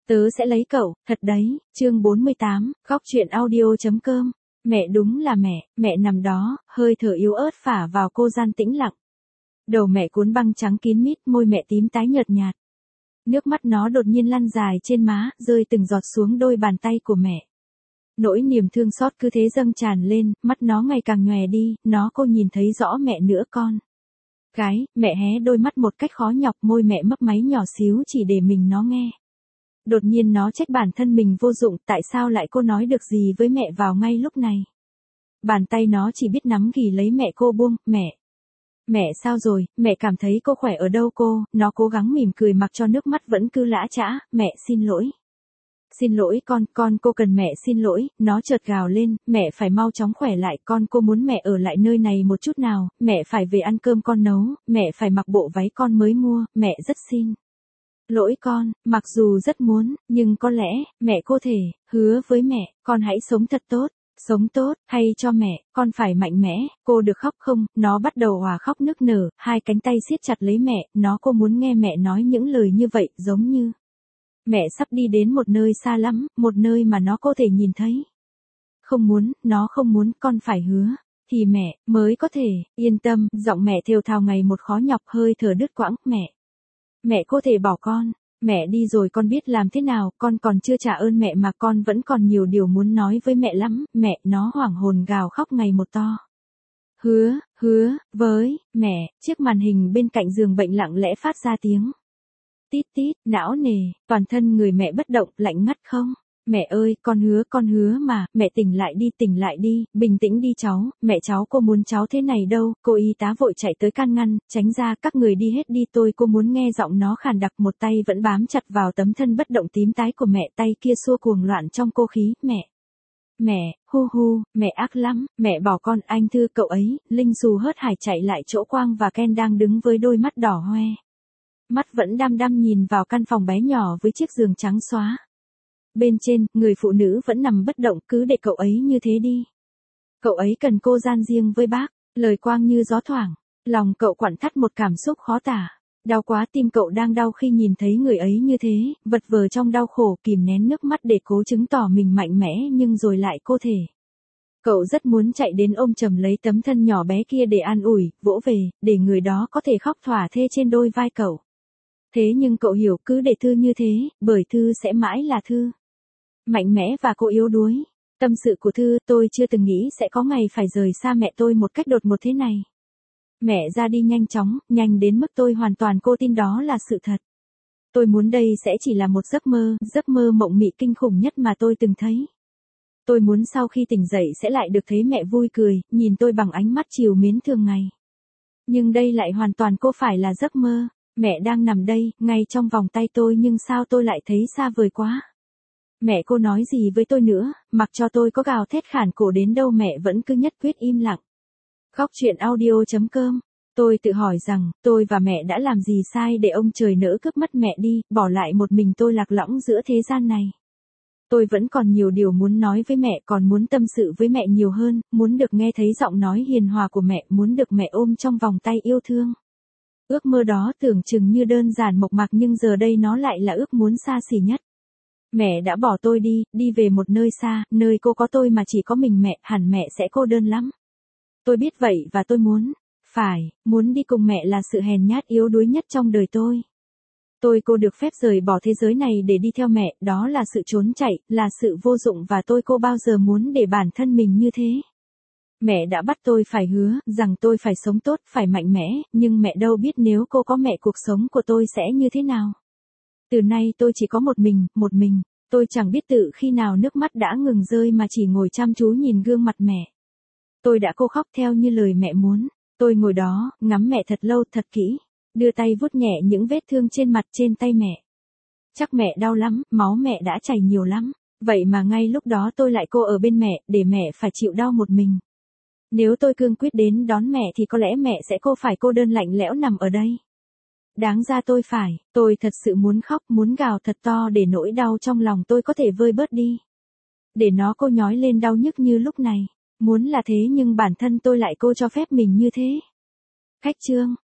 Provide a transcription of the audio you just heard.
Tớ sẽ lấy cậu, thật đấy, chương 48, góc truyện audio.com. Mẹ đúng là mẹ nằm đó, hơi thở yếu ớt phả vào cô gian tĩnh lặng. Đầu mẹ cuốn băng trắng kín mít, môi mẹ tím tái nhợt nhạt. Nước mắt nó đột nhiên lăn dài trên má, rơi từng giọt xuống đôi bàn tay của mẹ. Nỗi niềm thương xót cứ thế dâng tràn lên, mắt nó ngày càng nhòe đi, cô nhìn thấy rõ mẹ nữa con. Gái, mẹ hé đôi mắt một cách khó nhọc, môi mẹ mấp máy nhỏ xíu chỉ để mình nó nghe. Đột nhiên nó trách bản thân mình vô dụng, tại sao lại cô nói được gì với mẹ vào ngay lúc này. Bàn tay nó chỉ biết nắm ghì lấy mẹ cô buông, Mẹ sao rồi, mẹ cảm thấy cô khỏe ở đâu cô, nó cố gắng mỉm cười mặc cho nước mắt vẫn cứ lã chã, mẹ xin lỗi. Xin lỗi con cô cần mẹ xin lỗi, nó chợt gào lên, mẹ phải mau chóng khỏe lại cô muốn mẹ ở lại nơi này một chút nào, mẹ phải về ăn cơm con nấu, mẹ phải mặc bộ váy con mới mua, mẹ rất xin lỗi con, mặc dù rất muốn, nhưng có lẽ, mẹ cô thể, hứa với mẹ, con hãy sống thật tốt. Sống tốt, hay cho mẹ, con phải mạnh mẽ, cô được khóc không, nó bắt đầu òa khóc nức nở, hai cánh tay siết chặt lấy mẹ, cô muốn nghe mẹ nói những lời như vậy, giống như mẹ sắp đi đến một nơi xa lắm, một nơi mà nó có thể nhìn thấy. Không muốn, nó không muốn, con phải hứa, thì mẹ, mới có thể, yên tâm, giọng mẹ thều thào ngày một khó nhọc hơi thở đứt quãng, mẹ có thể bỏ con. Mẹ đi rồi con biết làm thế nào, con còn chưa trả ơn mẹ mà con vẫn còn nhiều điều muốn nói với mẹ lắm, nó hoảng hồn gào khóc ngày một to. Hứa, với, mẹ, chiếc màn hình bên cạnh giường bệnh lặng lẽ phát ra tiếng. Tít tít, não nề, toàn thân người mẹ bất động, lạnh ngắt không. Mẹ ơi, con hứa mà, mẹ tỉnh lại đi, bình tĩnh đi cháu, mẹ cháu cô muốn cháu thế này đâu, cô y tá vội chạy tới can ngăn, tránh ra, các người đi hết đi cô muốn nghe giọng nó khàn đặc một tay vẫn bám chặt vào tấm thân bất động tím tái của mẹ tay kia xua cuồng loạn trong cô khí, mẹ, mẹ ác lắm, mẹ bỏ con, anh Thư cậu ấy, Linh Xù hớt hải chạy lại chỗ Quang và Ken đang đứng với đôi mắt đỏ hoe. Mắt vẫn đăm nhìn vào căn phòng bé nhỏ với chiếc giường trắng xóa. Bên trên, người phụ nữ vẫn nằm bất động, cứ để cậu ấy như thế đi. Cậu ấy cần cô gian riêng với bác, lời Quang như gió thoảng, lòng cậu quặn thắt một cảm xúc khó tả. Đau quá, tim cậu đang đau khi nhìn thấy người ấy như thế, vật vờ trong đau khổ, kìm nén nước mắt để cố chứng tỏ mình mạnh mẽ nhưng rồi lại cô thể. Cậu rất muốn chạy đến ôm chầm lấy tấm thân nhỏ bé kia để an ủi, vỗ về, để người đó có thể khóc thỏa thê trên đôi vai cậu. Thế nhưng cậu hiểu cứ để Thư như thế, bởi Thư sẽ mãi là Thư. Mạnh mẽ và cô yếu đuối. Tâm sự của Thư, tôi chưa từng nghĩ sẽ có ngày phải rời xa mẹ tôi một cách đột ngột thế này. Mẹ ra đi nhanh chóng, nhanh đến mức tôi hoàn toàn cô tin đó là sự thật. Tôi muốn đây sẽ chỉ là một giấc mơ mộng mị kinh khủng nhất mà tôi từng thấy. Tôi muốn sau khi tỉnh dậy sẽ lại được thấy mẹ vui cười, nhìn tôi bằng ánh mắt trìu mến thường ngày. Nhưng đây lại hoàn toàn cô phải là giấc mơ. Mẹ đang nằm đây, ngay trong vòng tay tôi nhưng sao tôi lại thấy xa vời quá. Mẹ cô nói gì với tôi nữa, mặc cho tôi có gào thét khản cổ đến đâu mẹ vẫn cứ nhất quyết im lặng. Góc truyện audio.com. Tôi tự hỏi rằng, tôi và mẹ đã làm gì sai để ông trời nỡ cướp mất mẹ đi, bỏ lại một mình tôi lạc lõng giữa thế gian này. Tôi vẫn còn nhiều điều muốn nói với mẹ, còn muốn tâm sự với mẹ nhiều hơn, muốn được nghe thấy giọng nói hiền hòa của mẹ, muốn được mẹ ôm trong vòng tay yêu thương. Ước mơ đó tưởng chừng như đơn giản mộc mạc nhưng giờ đây nó lại là ước muốn xa xỉ nhất. Mẹ đã bỏ tôi đi về một nơi xa, nơi cô có tôi mà chỉ có mình mẹ, hẳn mẹ sẽ cô đơn lắm. Tôi biết vậy và tôi muốn đi cùng mẹ là sự hèn nhát yếu đuối nhất trong đời tôi. Cô được phép rời bỏ thế giới này để đi theo mẹ, đó là sự trốn chạy, là sự vô dụng và cô bao giờ muốn để bản thân mình như thế. Mẹ đã bắt tôi phải hứa rằng tôi phải sống tốt, phải mạnh mẽ, nhưng mẹ đâu biết nếu cô có mẹ cuộc sống của tôi sẽ như thế nào. Từ nay tôi chỉ có một mình, tôi chẳng biết tự khi nào nước mắt đã ngừng rơi mà chỉ ngồi chăm chú nhìn gương mặt mẹ. Tôi đã khóc theo như lời mẹ muốn, tôi ngồi đó, ngắm mẹ thật lâu thật kỹ, đưa tay vuốt nhẹ những vết thương trên mặt trên tay mẹ. Chắc mẹ đau lắm, máu mẹ đã chảy nhiều lắm, vậy mà ngay lúc đó tôi lại ở bên mẹ, để mẹ phải chịu đau một mình. Nếu tôi cương quyết đến đón mẹ thì có lẽ mẹ sẽ phải cô đơn lạnh lẽo nằm ở đây. Đáng ra tôi thật sự muốn khóc, muốn gào thật to để nỗi đau trong lòng tôi có thể vơi bớt đi. Để nó nhói lên đau nhức như lúc này. Muốn là thế nhưng bản thân tôi lại cho phép mình như thế. Khách chương.